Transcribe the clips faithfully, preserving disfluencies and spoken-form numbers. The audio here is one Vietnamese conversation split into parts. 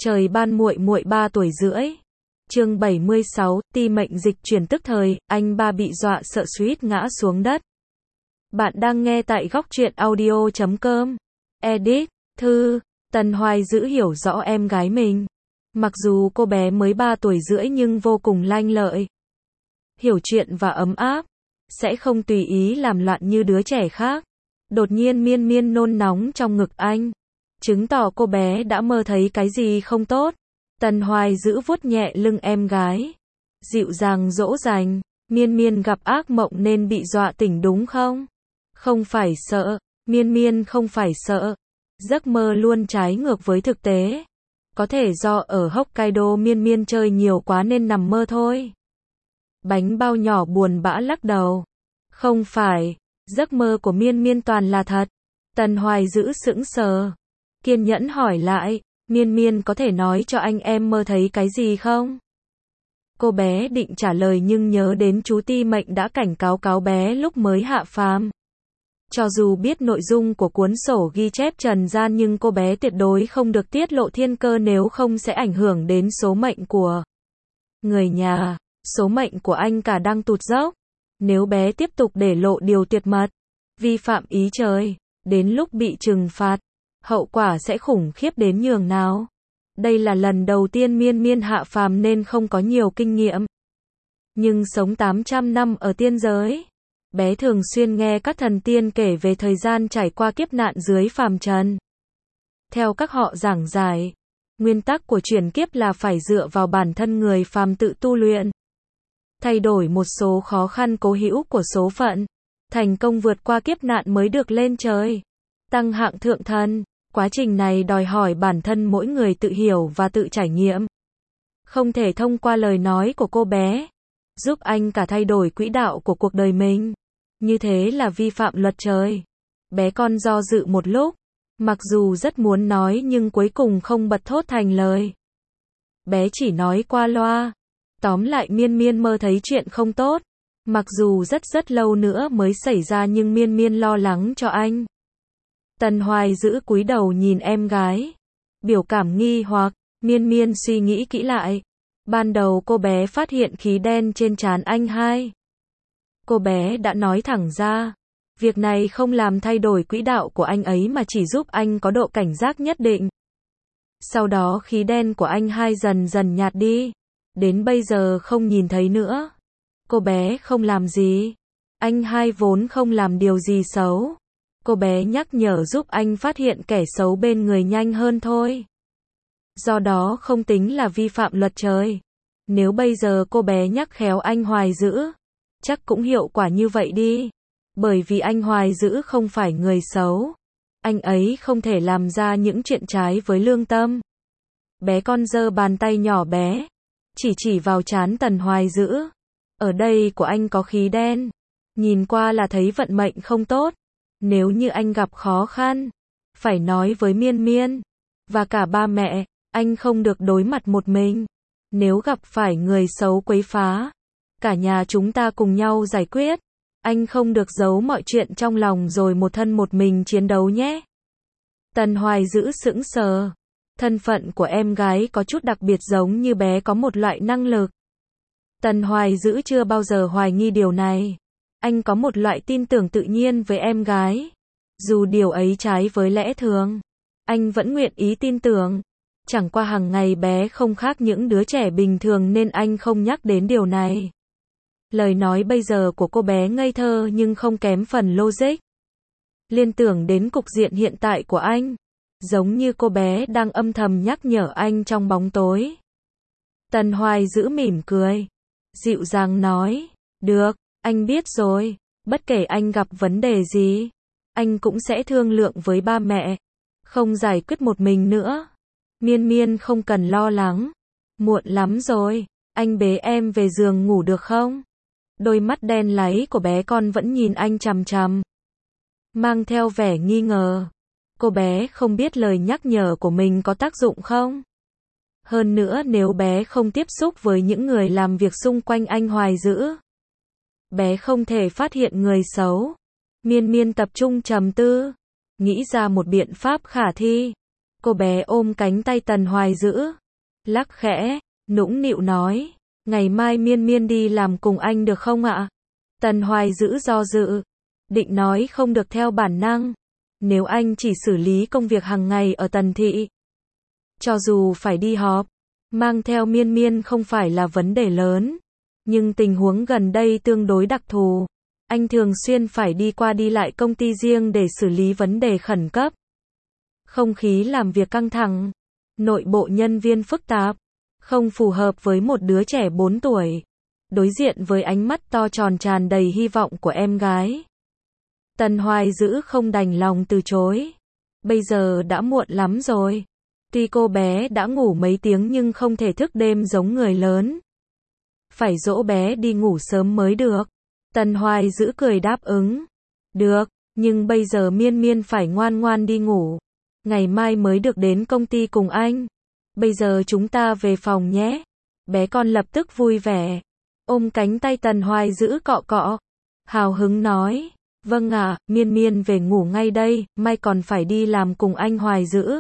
Trời ban muội muội ba tuổi rưỡi. Chương bảy mươi sáu, ti mệnh dịch chuyển tức thời, anh ba bị dọa sợ suýt ngã xuống đất. Bạn đang nghe tại góc truyện audio chấm com. Edit, Thư, Tần Hoài Dữ hiểu rõ em gái mình. Mặc dù cô bé mới ba tuổi rưỡi nhưng vô cùng lanh lợi, hiểu chuyện và ấm áp, sẽ không tùy ý làm loạn như đứa trẻ khác. Đột nhiên miên miên nôn nóng trong ngực anh, chứng tỏ cô bé đã mơ thấy cái gì không tốt. Tần Hoài Dữ vuốt nhẹ lưng em gái, dịu dàng dỗ dành, miên miên gặp ác mộng nên bị dọa tỉnh đúng không? Không phải sợ, miên miên không phải sợ. Giấc mơ luôn trái ngược với thực tế. Có thể do ở Hokkaido miên miên chơi nhiều quá nên nằm mơ thôi. Bánh bao nhỏ buồn bã lắc đầu. Không phải, giấc mơ của miên miên toàn là thật. Tần Hoài Dữ sững sờ, kiên nhẫn hỏi lại, miên miên có thể nói cho anh em mơ thấy cái gì không? Cô bé định trả lời nhưng nhớ đến chú Ti Mệnh đã cảnh cáo cáo bé lúc mới hạ phàm. Cho dù biết nội dung của cuốn sổ ghi chép trần gian nhưng cô bé tuyệt đối không được tiết lộ thiên cơ, nếu không sẽ ảnh hưởng đến số mệnh của người nhà. Số mệnh của anh cả đang tụt dốc. Nếu bé tiếp tục để lộ điều tuyệt mật, vi phạm ý trời, đến lúc bị trừng phạt, hậu quả sẽ khủng khiếp đến nhường nào. Đây là lần đầu tiên miên miên hạ phàm nên không có nhiều kinh nghiệm. Nhưng sống tám trăm năm ở tiên giới, bé thường xuyên nghe các thần tiên kể về thời gian trải qua kiếp nạn dưới phàm trần. Theo các họ giảng giải, nguyên tắc của chuyển kiếp là phải dựa vào bản thân người phàm tự tu luyện, thay đổi một số khó khăn cố hữu của số phận, thành công vượt qua kiếp nạn mới được lên trời, tăng hạng thượng thần. Quá trình này đòi hỏi bản thân mỗi người tự hiểu và tự trải nghiệm. Không thể thông qua lời nói của cô bé, giúp anh cả thay đổi quỹ đạo của cuộc đời mình. Như thế là vi phạm luật trời. Bé con do dự một lúc, mặc dù rất muốn nói nhưng cuối cùng không bật thốt thành lời. Bé chỉ nói qua loa. Tóm lại miên miên mơ thấy chuyện không tốt. Mặc dù rất rất lâu nữa mới xảy ra nhưng miên miên lo lắng cho anh. Tần Hoài Dữ cúi đầu nhìn em gái, biểu cảm nghi hoặc. Miên miên suy nghĩ kỹ lại. Ban đầu cô bé phát hiện khí đen trên trán anh hai. Cô bé đã nói thẳng ra, việc này không làm thay đổi quỹ đạo của anh ấy mà chỉ giúp anh có độ cảnh giác nhất định. Sau đó khí đen của anh hai dần dần nhạt đi, đến bây giờ không nhìn thấy nữa. Cô bé không làm gì, anh hai vốn không làm điều gì xấu. Cô bé nhắc nhở giúp anh phát hiện kẻ xấu bên người nhanh hơn thôi. Do đó không tính là vi phạm luật trời. Nếu bây giờ cô bé nhắc khéo anh Hoài Dữ, chắc cũng hiệu quả như vậy đi. Bởi vì anh Hoài Dữ không phải người xấu. Anh ấy không thể làm ra những chuyện trái với lương tâm. Bé con giơ bàn tay nhỏ bé, chỉ chỉ vào trán Tần Hoài Dữ. Ở đây của anh có khí đen. Nhìn qua là thấy vận mệnh không tốt. Nếu như anh gặp khó khăn, phải nói với miên miên và cả ba mẹ, anh không được đối mặt một mình. Nếu gặp phải người xấu quấy phá, cả nhà chúng ta cùng nhau giải quyết. Anh không được giấu mọi chuyện trong lòng rồi một thân một mình chiến đấu nhé. Tần Hoài Dữ sững sờ. Thân phận của em gái có chút đặc biệt, giống như bé có một loại năng lực. Tần Hoài Dữ chưa bao giờ hoài nghi điều này. Anh có một loại tin tưởng tự nhiên với em gái. Dù điều ấy trái với lẽ thường, anh vẫn nguyện ý tin tưởng. Chẳng qua hàng ngày bé không khác những đứa trẻ bình thường nên anh không nhắc đến điều này. Lời nói bây giờ của cô bé ngây thơ nhưng không kém phần logic. Liên tưởng đến cục diện hiện tại của anh, giống như cô bé đang âm thầm nhắc nhở anh trong bóng tối. Tần Hoài Dữ mỉm cười, dịu dàng nói, được, anh biết rồi, bất kể anh gặp vấn đề gì, anh cũng sẽ thương lượng với ba mẹ, không giải quyết một mình nữa. Miên miên không cần lo lắng, muộn lắm rồi, anh bế em về giường ngủ được không? Đôi mắt đen láy của bé con vẫn nhìn anh chằm chằm, mang theo vẻ nghi ngờ. Cô bé không biết lời nhắc nhở của mình có tác dụng không? Hơn nữa nếu bé không tiếp xúc với những người làm việc xung quanh anh Hoài Dữ, bé không thể phát hiện người xấu. Miên miên tập trung trầm tư, nghĩ ra một biện pháp khả thi. Cô bé ôm cánh tay Tần Hoài Dữ, lắc khẽ, nũng nịu nói, ngày mai Miên Miên đi làm cùng anh được không ạ? Tần Hoài Dữ do dự, định nói không được theo bản năng, nếu anh chỉ xử lý công việc hàng ngày ở Tần thị. Cho dù phải đi họp, mang theo Miên Miên không phải là vấn đề lớn, nhưng tình huống gần đây tương đối đặc thù. Anh thường xuyên phải đi qua đi lại công ty riêng để xử lý vấn đề khẩn cấp. Không khí làm việc căng thẳng, nội bộ nhân viên phức tạp, không phù hợp với một đứa trẻ bốn tuổi. Đối diện với ánh mắt to tròn tràn đầy hy vọng của em gái, Tần Hoài Dữ không đành lòng từ chối. Bây giờ đã muộn lắm rồi. Tuy cô bé đã ngủ mấy tiếng nhưng không thể thức đêm giống người lớn. Phải dỗ bé đi ngủ sớm mới được. Tần Hoài Dữ cười đáp ứng. Được, nhưng bây giờ Miên Miên phải ngoan ngoan đi ngủ. Ngày mai mới được đến công ty cùng anh. Bây giờ chúng ta về phòng nhé. Bé con lập tức vui vẻ, ôm cánh tay Tần Hoài Dữ cọ cọ, hào hứng nói, vâng ạ, Miên Miên về ngủ ngay đây, mai còn phải đi làm cùng anh Hoài Dữ.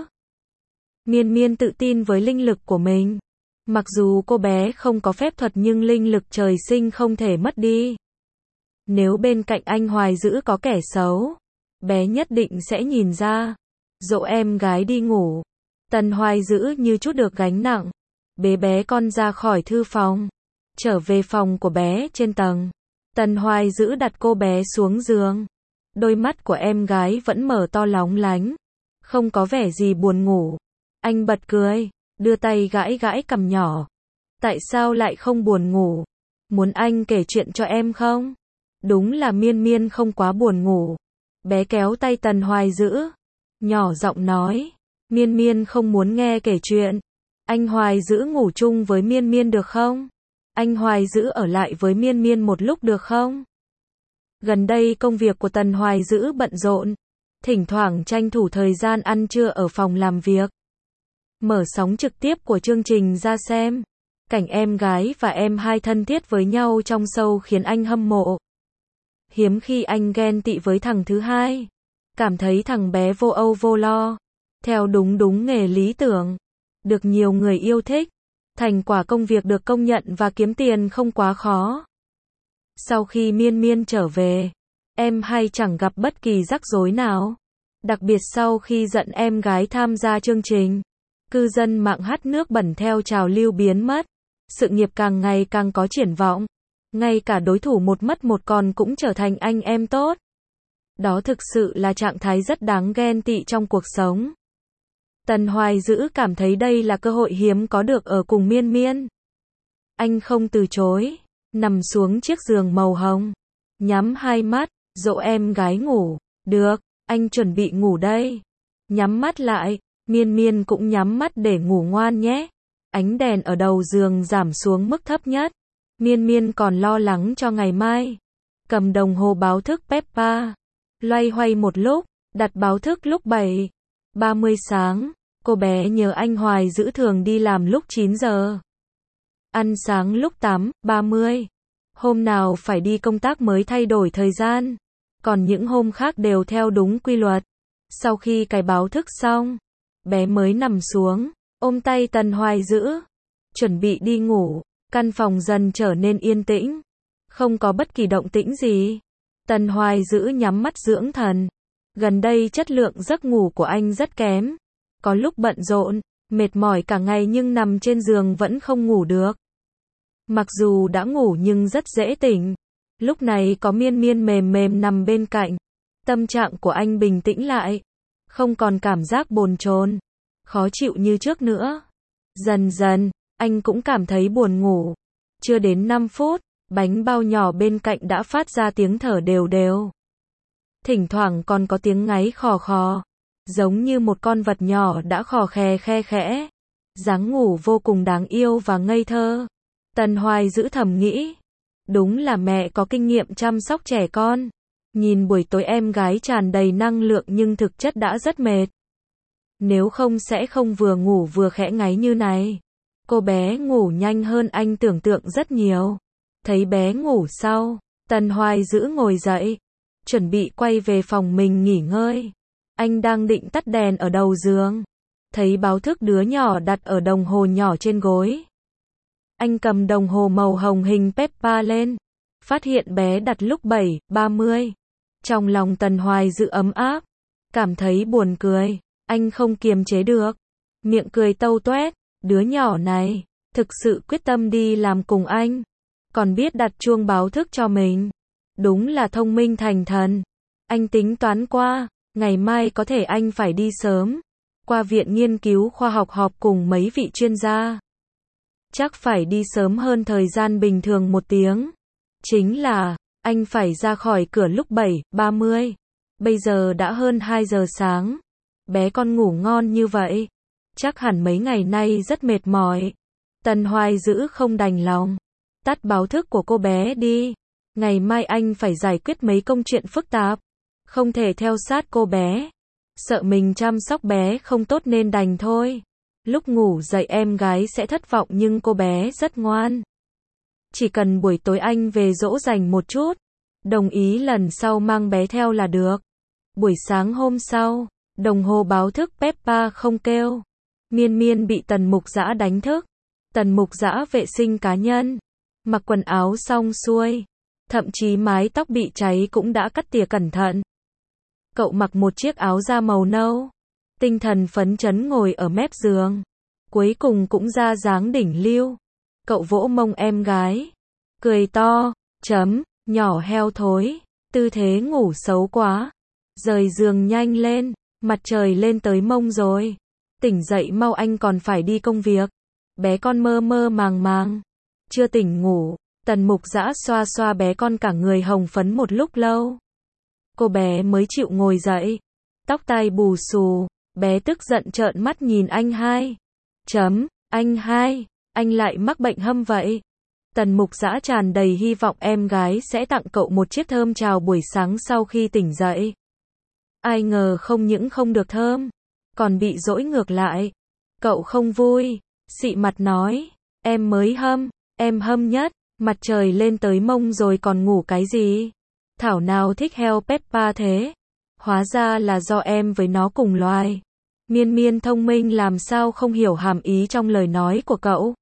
Miên Miên tự tin với linh lực của mình. Mặc dù cô bé không có phép thuật nhưng linh lực trời sinh không thể mất đi. Nếu bên cạnh anh Hoài Dữ có kẻ xấu, bé nhất định sẽ nhìn ra. Dỗ em gái đi ngủ. Tần Hoài Dữ như chút được gánh nặng, bế bé con ra khỏi thư phòng, trở về phòng của bé trên tầng. Tần Hoài Dữ đặt cô bé xuống giường. Đôi mắt của em gái vẫn mở to lóng lánh, không có vẻ gì buồn ngủ. Anh bật cười, đưa tay gãi gãi cằm nhỏ. Tại sao lại không buồn ngủ? Muốn anh kể chuyện cho em không? Đúng là Miên Miên không quá buồn ngủ. Bé kéo tay Tần Hoài Dữ, nhỏ giọng nói, Miên Miên không muốn nghe kể chuyện. Anh Hoài Dữ ngủ chung với Miên Miên được không? Anh Hoài Dữ ở lại với Miên Miên một lúc được không? Gần đây công việc của Tần Hoài Dữ bận rộn, thỉnh thoảng tranh thủ thời gian ăn trưa ở phòng làm việc. Mở sóng trực tiếp của chương trình ra xem. Cảnh em gái và em hai thân thiết với nhau trong show khiến anh hâm mộ. Hiếm khi anh ghen tị với thằng thứ hai. Cảm thấy thằng bé vô âu vô lo, theo đúng đúng nghề lý tưởng, được nhiều người yêu thích. Thành quả công việc được công nhận và kiếm tiền không quá khó. Sau khi Miên Miên trở về, em hai chẳng gặp bất kỳ rắc rối nào. Đặc biệt sau khi dẫn em gái tham gia chương trình, cư dân mạng hắt nước bẩn theo trào lưu biến mất. Sự nghiệp càng ngày càng có triển vọng. Ngay cả đối thủ một mất một còn cũng trở thành anh em tốt. Đó thực sự là trạng thái rất đáng ghen tị trong cuộc sống. Tần Hoài Dữ cảm thấy đây là cơ hội hiếm có được ở cùng Miên Miên. Anh không từ chối, nằm xuống chiếc giường màu hồng, nhắm hai mắt, dỗ em gái ngủ. Được, anh chuẩn bị ngủ đây. Nhắm mắt lại, Miên Miên cũng nhắm mắt để ngủ ngoan nhé. Ánh đèn ở đầu giường giảm xuống mức thấp nhất. Miên Miên còn lo lắng cho ngày mai. Cầm đồng hồ báo thức Peppa, loay hoay một lúc, đặt báo thức lúc bảy ba mươi sáng. Cô bé nhớ anh Hoài Dữ thường đi làm lúc chín giờ. Ăn sáng lúc tám ba mươi. Hôm nào phải đi công tác mới thay đổi thời gian. Còn những hôm khác đều theo đúng quy luật. Sau khi cài báo thức xong, bé mới nằm xuống, ôm tay Tần Hoài Dữ, chuẩn bị đi ngủ. Căn phòng dần trở nên yên tĩnh, không có bất kỳ động tĩnh gì. Tần Hoài Dữ nhắm mắt dưỡng thần. Gần đây chất lượng giấc ngủ của anh rất kém. Có lúc bận rộn, mệt mỏi cả ngày nhưng nằm trên giường vẫn không ngủ được. Mặc dù đã ngủ nhưng rất dễ tỉnh. Lúc này có Miên Miên mềm mềm nằm bên cạnh. Tâm trạng của anh bình tĩnh lại. Không còn cảm giác bồn chồn, khó chịu như trước nữa. Dần dần, anh cũng cảm thấy buồn ngủ. Chưa đến năm phút, bánh bao nhỏ bên cạnh đã phát ra tiếng thở đều đều. Thỉnh thoảng còn có tiếng ngáy khò khò, giống như một con vật nhỏ đã khò khè khe khẽ. Dáng ngủ vô cùng đáng yêu và ngây thơ. Tần Hoài Dữ thầm nghĩ, đúng là mẹ có kinh nghiệm chăm sóc trẻ con. Nhìn buổi tối em gái tràn đầy năng lượng nhưng thực chất đã rất mệt. Nếu không sẽ không vừa ngủ vừa khẽ ngáy như này. Cô bé ngủ nhanh hơn anh tưởng tượng rất nhiều. Thấy bé ngủ sau, Tần Hoài Dữ ngồi dậy, chuẩn bị quay về phòng mình nghỉ ngơi. Anh đang định tắt đèn ở đầu giường, thấy báo thức đứa nhỏ đặt ở đồng hồ nhỏ trên gối. Anh cầm đồng hồ màu hồng hình Peppa lên, phát hiện bé đặt lúc bảy ba mươi. Trong lòng Tần Hoài Dự ấm áp, cảm thấy buồn cười, anh không kiềm chế được, miệng cười tâu toét, đứa nhỏ này, thực sự quyết tâm đi làm cùng anh, còn biết đặt chuông báo thức cho mình, đúng là thông minh thành thần. Anh tính toán qua, ngày mai có thể anh phải đi sớm, qua viện nghiên cứu khoa học họp cùng mấy vị chuyên gia. Chắc phải đi sớm hơn thời gian bình thường một tiếng. Chính là, anh phải ra khỏi cửa lúc bảy ba mươi. Bây giờ đã hơn hai giờ sáng. Bé con ngủ ngon như vậy. Chắc hẳn mấy ngày nay rất mệt mỏi. Tần Hoài Dữ không đành lòng. Tắt báo thức của cô bé đi. Ngày mai anh phải giải quyết mấy công chuyện phức tạp. Không thể theo sát cô bé. Sợ mình chăm sóc bé không tốt nên đành thôi. Lúc ngủ dậy em gái sẽ thất vọng nhưng cô bé rất ngoan. Chỉ cần buổi tối anh về dỗ dành một chút. Đồng ý lần sau mang bé theo là được. Buổi sáng hôm sau, đồng hồ báo thức Peppa không kêu. Miên Miên bị Tần Mục Dã đánh thức. Tần Mục Dã vệ sinh cá nhân, mặc quần áo xong xuôi, thậm chí mái tóc bị cháy cũng đã cắt tỉa cẩn thận. Cậu mặc một chiếc áo da màu nâu, tinh thần phấn chấn ngồi ở mép giường. Cuối cùng cũng ra dáng đỉnh lưu. Cậu vỗ mông em gái, cười to, chấm, nhỏ heo thối, tư thế ngủ xấu quá. Rời giường nhanh lên, mặt trời lên tới mông rồi. Tỉnh dậy mau anh còn phải đi công việc. Bé con mơ mơ màng màng, chưa tỉnh ngủ. Tần Mục Dã xoa xoa bé con cả người hồng phấn một lúc lâu. Cô bé mới chịu ngồi dậy, tóc tai bù xù, bé tức giận trợn mắt nhìn anh hai. Chấm, anh hai, anh lại mắc bệnh hâm vậy. Tần Mục Dã tràn đầy hy vọng em gái sẽ tặng cậu một chiếc thơm chào buổi sáng sau khi tỉnh dậy. Ai ngờ không những không được thơm, còn bị dỗi ngược lại. Cậu không vui, xị mặt nói, em mới hâm, em hâm nhất, mặt trời lên tới mông rồi còn ngủ cái gì? Thảo nào thích heo Peppa thế? Hóa ra là do em với nó cùng loài. Miên Miên thông minh làm sao không hiểu hàm ý trong lời nói của cậu.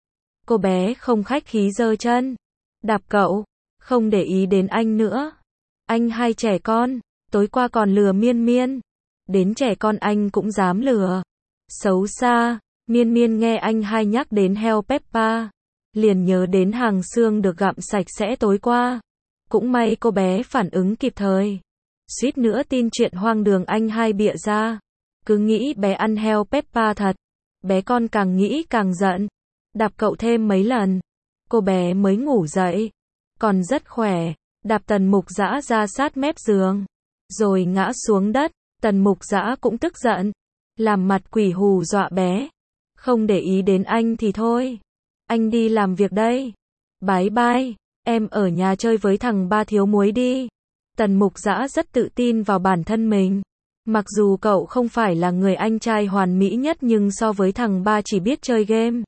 Cô bé không khách khí giơ chân, đạp cậu, không để ý đến anh nữa. Anh hai trẻ con, tối qua còn lừa Miên Miên. Đến trẻ con anh cũng dám lừa. Xấu xa, Miên Miên nghe anh hai nhắc đến heo Peppa, liền nhớ đến hàng xương được gặm sạch sẽ tối qua. Cũng may cô bé phản ứng kịp thời. Suýt nữa tin chuyện hoang đường anh hai bịa ra. Cứ nghĩ bé ăn heo Peppa thật. Bé con càng nghĩ càng giận. Đạp cậu thêm mấy lần. Cô bé mới ngủ dậy. Còn rất khỏe. Đạp Tần Mục Dã ra sát mép giường. Rồi ngã xuống đất. Tần Mục Dã cũng tức giận. Làm mặt quỷ hù dọa bé. Không để ý đến anh thì thôi. Anh đi làm việc đây. Bye bye. Em ở nhà chơi với thằng ba thiếu muối đi. Tần Mục Dã rất tự tin vào bản thân mình. Mặc dù cậu không phải là người anh trai hoàn mỹ nhất nhưng so với thằng ba chỉ biết chơi game,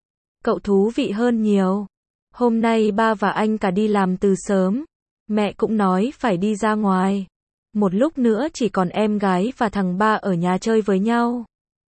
cậu thú vị hơn nhiều. Hôm nay ba và anh cả đi làm từ sớm. Mẹ cũng nói phải đi ra ngoài. Một lúc nữa chỉ còn em gái và thằng ba ở nhà chơi với nhau.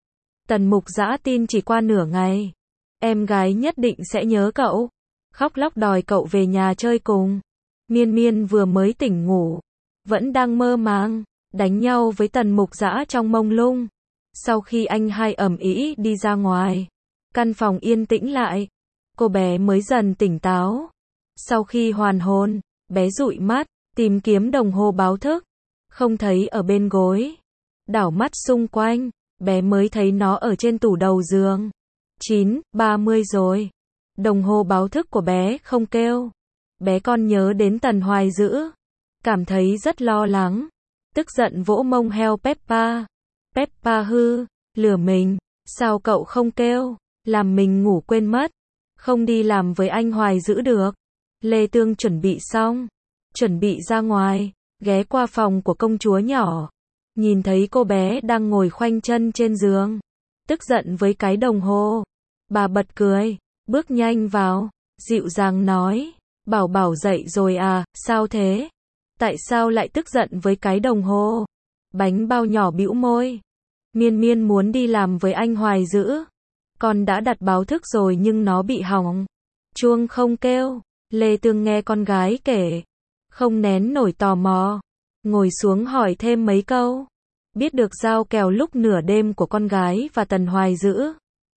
Tần Mục Dã tin chỉ qua nửa ngày, em gái nhất định sẽ nhớ cậu. Khóc lóc đòi cậu về nhà chơi cùng. Miên Miên vừa mới tỉnh ngủ, vẫn đang mơ màng, đánh nhau với Tần Mục Dã trong mông lung. Sau khi anh hai ầm ĩ đi ra ngoài, căn phòng yên tĩnh lại. Cô bé mới dần tỉnh táo. Sau khi hoàn hồn, bé dụi mắt, tìm kiếm đồng hồ báo thức. Không thấy ở bên gối. Đảo mắt xung quanh, bé mới thấy nó ở trên tủ đầu giường. chín ba mươi rồi. Đồng hồ báo thức của bé không kêu. Bé con nhớ đến Tần Hoài Dữ, cảm thấy rất lo lắng. Tức giận vỗ mông heo Peppa. Peppa hư, lừa mình, sao cậu không kêu, làm mình ngủ quên mất. Không đi làm với anh Hoài Dữ được. Lê Tương chuẩn bị xong, chuẩn bị ra ngoài, ghé qua phòng của công chúa nhỏ. Nhìn thấy cô bé đang ngồi khoanh chân trên giường, tức giận với cái đồng hồ. Bà bật cười, bước nhanh vào, dịu dàng nói, bảo bảo dậy rồi à, sao thế? Tại sao lại tức giận với cái đồng hồ? Bánh bao nhỏ bĩu môi. Miên Miên muốn đi làm với anh Hoài Dữ. Con đã đặt báo thức rồi nhưng nó bị hỏng. Chuông không kêu. Lê Tương nghe con gái kể, không nén nổi tò mò, ngồi xuống hỏi thêm mấy câu. Biết được giao kèo lúc nửa đêm của con gái và Tần Hoài Dữ.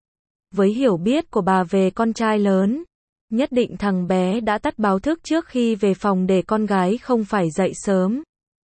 Với hiểu biết của bà về con trai lớn, nhất định thằng bé đã tắt báo thức trước khi về phòng để con gái không phải dậy sớm,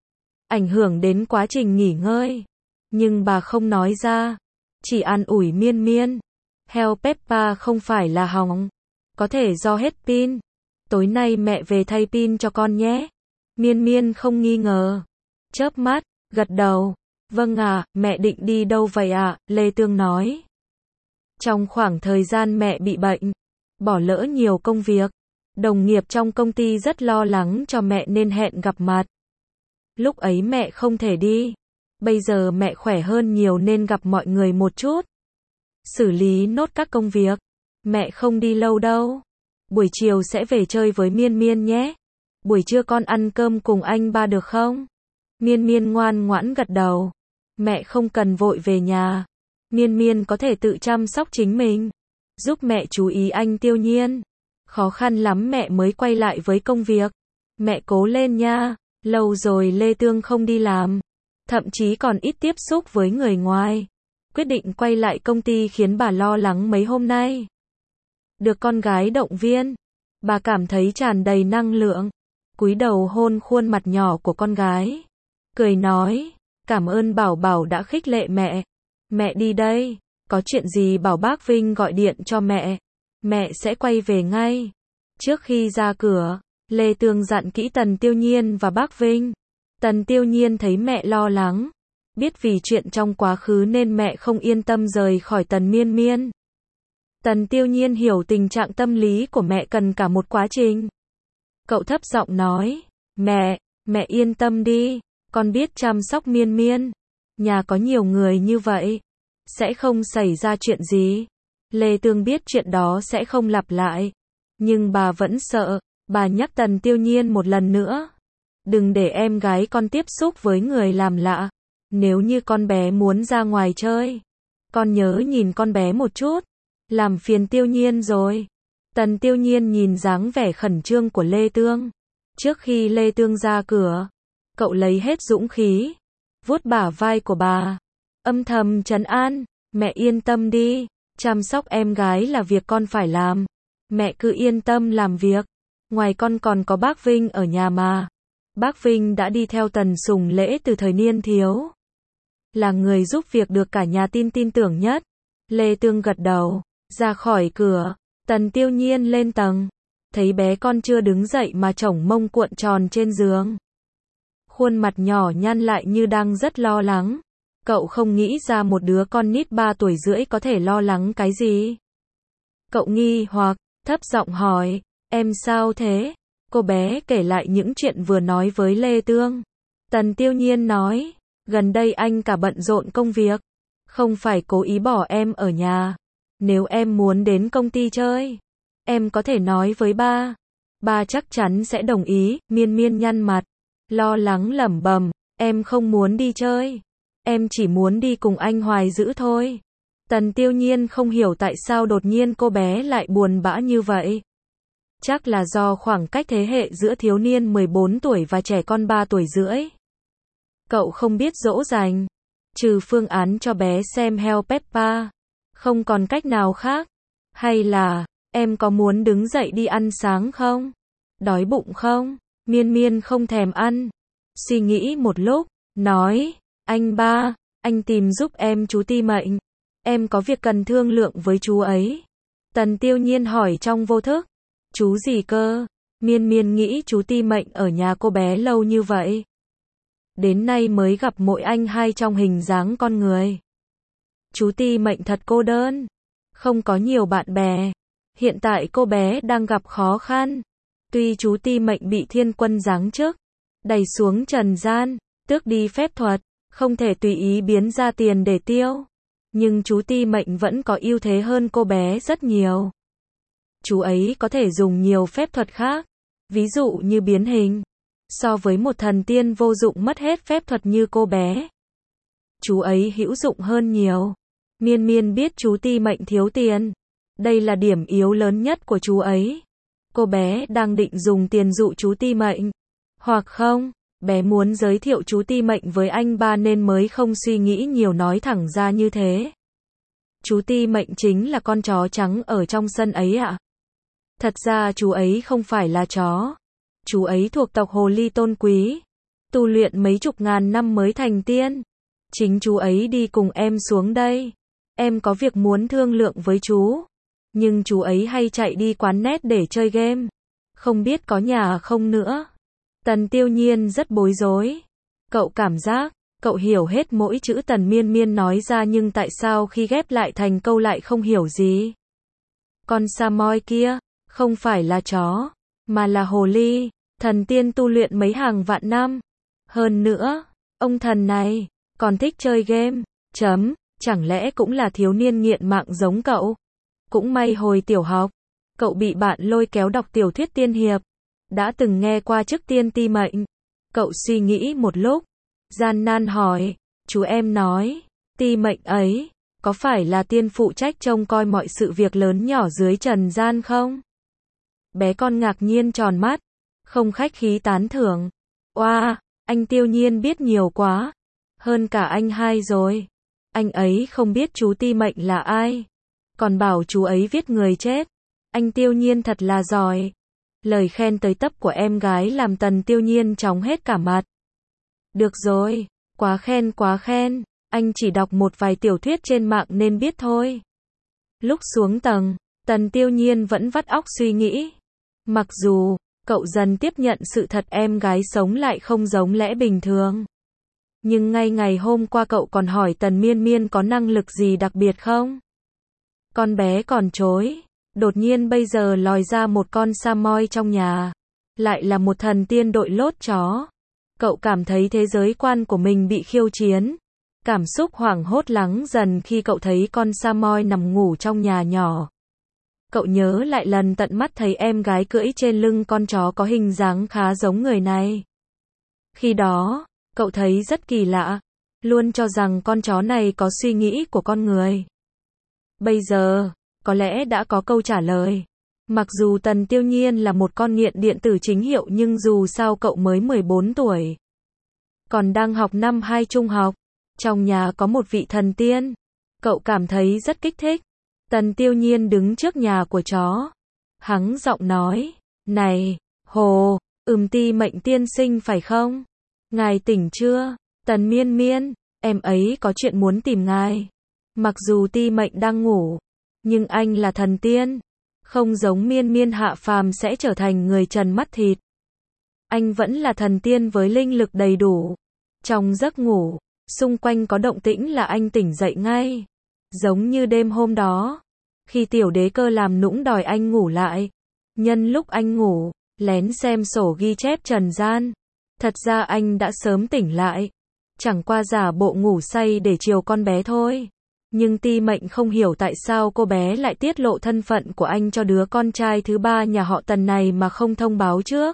ảnh hưởng đến quá trình nghỉ ngơi. Nhưng bà không nói ra, chỉ an ủi Miên Miên. Heo Peppa không phải là hỏng, có thể do hết pin. Tối nay mẹ về thay pin cho con nhé. Miên Miên không nghi ngờ, chớp mắt, gật đầu. Vâng ạ, mẹ định đi đâu vậy ạ? Lê Tương nói. Trong khoảng thời gian mẹ bị bệnh, bỏ lỡ nhiều công việc, đồng nghiệp trong công ty rất lo lắng cho mẹ nên hẹn gặp mặt. Lúc ấy mẹ không thể đi. Bây giờ mẹ khỏe hơn nhiều nên gặp mọi người một chút. Xử lý nốt các công việc. Mẹ không đi lâu đâu. Buổi chiều sẽ về chơi với Miên Miên nhé. Buổi trưa con ăn cơm cùng anh ba được không? Miên Miên ngoan ngoãn gật đầu. Mẹ không cần vội về nhà. Miên Miên có thể tự chăm sóc chính mình. Giúp mẹ chú ý anh Tiêu Nhiên. Khó khăn lắm mẹ mới quay lại với công việc. Mẹ cố lên nha. Lâu rồi Lê Tương không đi làm. Thậm chí còn ít tiếp xúc với người ngoài. Quyết định quay lại công ty khiến bà lo lắng mấy hôm nay. Được con gái động viên, bà cảm thấy tràn đầy năng lượng. Cúi đầu hôn khuôn mặt nhỏ của con gái. Cười nói, cảm ơn Bảo Bảo đã khích lệ mẹ. Mẹ đi đây, có chuyện gì bảo bác Vinh gọi điện cho mẹ. Mẹ sẽ quay về ngay. Trước khi ra cửa, Lê Tương dặn kỹ Tần Tiêu Nhiên và bác Vinh. Tần Tiêu Nhiên thấy mẹ lo lắng, biết vì chuyện trong quá khứ nên mẹ không yên tâm rời khỏi Tần Miên Miên. Tần Tiêu Nhiên hiểu tình trạng tâm lý của mẹ cần cả một quá trình. Cậu thấp giọng nói, mẹ, mẹ yên tâm đi, con biết chăm sóc Miên Miên. Nhà có nhiều người như vậy, sẽ không xảy ra chuyện gì. Lê Tương biết chuyện đó sẽ không lặp lại, nhưng bà vẫn sợ. Bà nhắc Tần Tiêu Nhiên một lần nữa, đừng để em gái con tiếp xúc với người làm lạ. Nếu như con bé muốn ra ngoài chơi, con nhớ nhìn con bé một chút. Làm phiền Tiêu Nhiên rồi. Tần Tiêu Nhiên nhìn dáng vẻ khẩn trương của Lê Tương. Trước khi Lê Tương ra cửa, cậu lấy hết dũng khí, vuốt bả vai của bà, âm thầm trấn an, mẹ yên tâm đi, chăm sóc em gái là việc con phải làm. Mẹ cứ yên tâm làm việc. Ngoài con còn có bác Vinh ở nhà mà. Bác Vinh đã đi theo Tần Sùng Lễ từ thời niên thiếu, là người giúp việc được cả nhà tin tin tưởng nhất. Lê Tương gật đầu, ra khỏi cửa. Tần Tiêu Nhiên lên tầng, thấy bé con chưa đứng dậy mà chổng mông cuộn tròn trên giường. Khuôn mặt nhỏ nhăn lại như đang rất lo lắng. Cậu không nghĩ ra một đứa con nít ba tuổi rưỡi có thể lo lắng cái gì. Cậu nghi hoặc, thấp giọng hỏi, em sao thế? Cô bé kể lại những chuyện vừa nói với Lê Tương. Tần Tiêu Nhiên nói, gần đây anh cả bận rộn công việc, không phải cố ý bỏ em ở nhà. Nếu em muốn đến công ty chơi, em có thể nói với ba. Ba chắc chắn sẽ đồng ý. Miên Miên nhăn mặt, lo lắng lẩm bẩm, em không muốn đi chơi. Em chỉ muốn đi cùng anh Hoài Dữ thôi. Tần Tiêu Nhiên không hiểu tại sao đột nhiên cô bé lại buồn bã như vậy. Chắc là do khoảng cách thế hệ giữa thiếu niên mười bốn tuổi và trẻ con ba tuổi rưỡi. Cậu không biết dỗ dành, trừ phương án cho bé xem Heo Peppa. Không còn cách nào khác. Hay là, em có muốn đứng dậy đi ăn sáng không? Đói bụng không? Miên Miên không thèm ăn. Suy nghĩ một lúc, nói, anh ba, anh tìm giúp em chú Ti Mệnh. Em có việc cần thương lượng với chú ấy. Tần Tiêu Nhiên hỏi trong vô thức. Chú gì cơ? Miên Miên nghĩ chú Ti Mệnh ở nhà cô bé lâu như vậy, đến nay mới gặp mỗi anh hai trong hình dáng con người. Chú Ti Mệnh thật cô đơn, không có nhiều bạn bè. Hiện tại cô bé đang gặp khó khăn. Tuy chú Ti Mệnh bị Thiên Quân giáng chức, đày xuống trần gian, tước đi phép thuật, không thể tùy ý biến ra tiền để tiêu, nhưng chú Ti Mệnh vẫn có ưu thế hơn cô bé rất nhiều. Chú ấy có thể dùng nhiều phép thuật khác, ví dụ như biến hình. So với một thần tiên vô dụng mất hết phép thuật như cô bé, Chú ấy hữu dụng hơn nhiều. Miên Miên biết chú Ti Mệnh thiếu tiền. Đây là điểm yếu lớn nhất của chú ấy. Cô bé đang định dùng tiền dụ chú Ti Mệnh. Hoặc không, bé muốn giới thiệu chú Ti Mệnh với anh ba nên mới không suy nghĩ nhiều nói thẳng ra như thế. Chú Ti Mệnh chính là con chó trắng ở trong sân ấy ạ. À? Thật ra chú ấy không phải là chó. Chú ấy thuộc tộc hồ ly tôn quý. Tu luyện mấy chục ngàn năm mới thành tiên. Chính chú ấy đi cùng em xuống đây. Em có việc muốn thương lượng với chú. Nhưng chú ấy hay chạy đi quán net để chơi game. Không biết có nhà không nữa. Tần Tiêu Nhiên rất bối rối. Cậu cảm giác, cậu hiểu hết mỗi chữ Tần Miên Miên nói ra nhưng tại sao khi ghép lại thành câu lại không hiểu gì. Con Samoy kia, không phải là chó, mà là hồ ly, thần tiên tu luyện mấy hàng vạn năm. Hơn nữa, ông thần này, còn thích chơi game, chấm, chẳng lẽ cũng là thiếu niên nghiện mạng giống cậu? Cũng may hồi tiểu học, cậu bị bạn lôi kéo đọc tiểu thuyết tiên hiệp, đã từng nghe qua chức tiên Ti Mệnh. Cậu suy nghĩ một lúc, gian nan hỏi, chú em nói, Ti Mệnh ấy, có phải là tiên phụ trách trông coi mọi sự việc lớn nhỏ dưới trần gian không? Bé con ngạc nhiên tròn mắt, không khách khí tán thưởng. Oa, anh Tiêu Nhiên biết nhiều quá, hơn cả anh hai rồi. Anh ấy không biết chú Ti Mệnh là ai, còn bảo chú ấy viết người chết. Anh Tiêu Nhiên thật là giỏi. Lời khen tới tấp của em gái làm Tần Tiêu Nhiên chóng hết cả mặt. Được rồi, quá khen quá khen, anh chỉ đọc một vài tiểu thuyết trên mạng nên biết thôi. Lúc xuống tầng, Tần Tiêu Nhiên vẫn vắt óc suy nghĩ. Mặc dù, cậu dần tiếp nhận sự thật em gái sống lại không giống lẽ bình thường. Nhưng ngay ngày hôm qua cậu còn hỏi Tần Miên Miên có năng lực gì đặc biệt không? Con bé còn chối. Đột nhiên bây giờ lòi ra một con Samoy trong nhà. Lại là một thần tiên đội lốt chó. Cậu cảm thấy thế giới quan của mình bị khiêu chiến. Cảm xúc hoảng hốt lắng dần khi cậu thấy con Samoy nằm ngủ trong nhà nhỏ. Cậu nhớ lại lần tận mắt thấy em gái cưỡi trên lưng con chó có hình dáng khá giống người này. Khi đó, cậu thấy rất kỳ lạ. Luôn cho rằng con chó này có suy nghĩ của con người. Bây giờ, có lẽ đã có câu trả lời. Mặc dù Tần Tiêu Nhiên là một con nghiện điện tử chính hiệu nhưng dù sao cậu mới mười bốn tuổi. Còn đang học năm hai trung học. Trong nhà có một vị thần tiên. Cậu cảm thấy rất kích thích. Tần Tiêu Nhiên đứng trước nhà của chó. Hắng giọng nói. Này, Hồ, ừm Ti Mệnh tiên sinh phải không? Ngài tỉnh chưa? Tần Miên Miên, em ấy có chuyện muốn tìm ngài. Mặc dù Ti Mệnh đang ngủ, nhưng anh là thần tiên. Không giống Miên Miên hạ phàm sẽ trở thành người trần mắt thịt. Anh vẫn là thần tiên với linh lực đầy đủ. Trong giấc ngủ, xung quanh có động tĩnh là anh tỉnh dậy ngay. Giống như đêm hôm đó, khi tiểu đế cơ làm nũng đòi anh ngủ lại. Nhân lúc anh ngủ, lén xem sổ ghi chép trần gian. Thật ra anh đã sớm tỉnh lại. Chẳng qua giả bộ ngủ say để chiều con bé thôi. Nhưng Ti Mệnh không hiểu tại sao cô bé lại tiết lộ thân phận của anh cho đứa con trai thứ ba nhà họ Tần này mà không thông báo trước.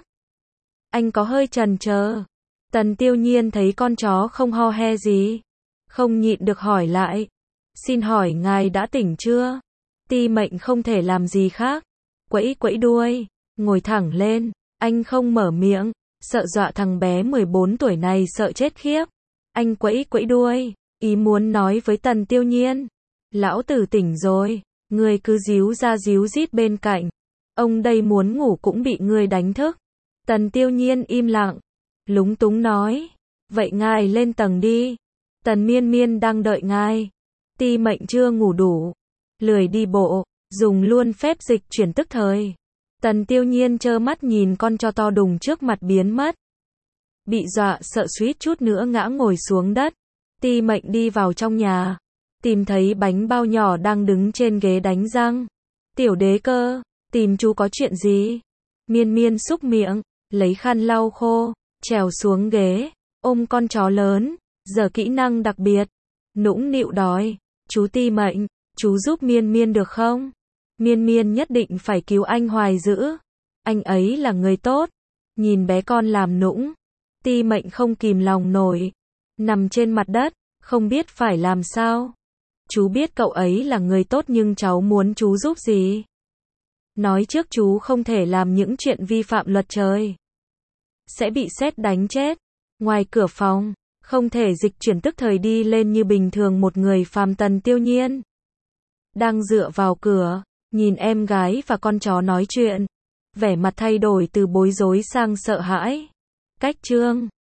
Anh có hơi chần chờ. Tần Tiêu Nhiên thấy con chó không ho he gì, không nhịn được hỏi lại. Xin hỏi ngài đã tỉnh chưa? Ti Mệnh không thể làm gì khác. Quẫy quẫy đuôi, ngồi thẳng lên. Anh không mở miệng, sợ dọa thằng bé mười bốn tuổi này sợ chết khiếp. Anh quẫy quẫy đuôi, ý muốn nói với Tần Tiêu Nhiên. Lão tử tỉnh rồi, người cứ díu ra díu dít bên cạnh. Ông đây muốn ngủ cũng bị người đánh thức. Tần Tiêu Nhiên im lặng, lúng túng nói. Vậy ngài lên tầng đi. Tần Miên Miên đang đợi ngài. Ti Mệnh chưa ngủ đủ, lười đi bộ, dùng luôn phép dịch chuyển tức thời. Tần Tiêu Nhiên trơ mắt nhìn con chó to đùng trước mặt biến mất. Bị dọa sợ suýt chút nữa ngã ngồi xuống đất. Ti Mệnh đi vào trong nhà, tìm thấy bánh bao nhỏ đang đứng trên ghế đánh răng. Tiểu đế cơ, tìm chú có chuyện gì? Miên Miên xúc miệng, lấy khăn lau khô, trèo xuống ghế, ôm con chó lớn, giờ kỹ năng đặc biệt. Nũng nịu đòi, chú Ti Mệnh, chú giúp Miên Miên được không? Miên Miên nhất định phải cứu anh Hoài Dữ. Anh ấy là người tốt. Nhìn bé con làm nũng, Ti Mệnh không kìm lòng nổi. Nằm trên mặt đất, không biết phải làm sao. Chú biết cậu ấy là người tốt nhưng cháu muốn chú giúp gì? Nói trước chú không thể làm những chuyện vi phạm luật trời. Sẽ bị sét đánh chết. Ngoài cửa phòng, không thể dịch chuyển tức thời đi lên như bình thường một người phàm. Tần Tiêu Nhiên đang dựa vào cửa, nhìn em gái và con chó nói chuyện. Vẻ mặt thay đổi từ bối rối sang sợ hãi. Cách chương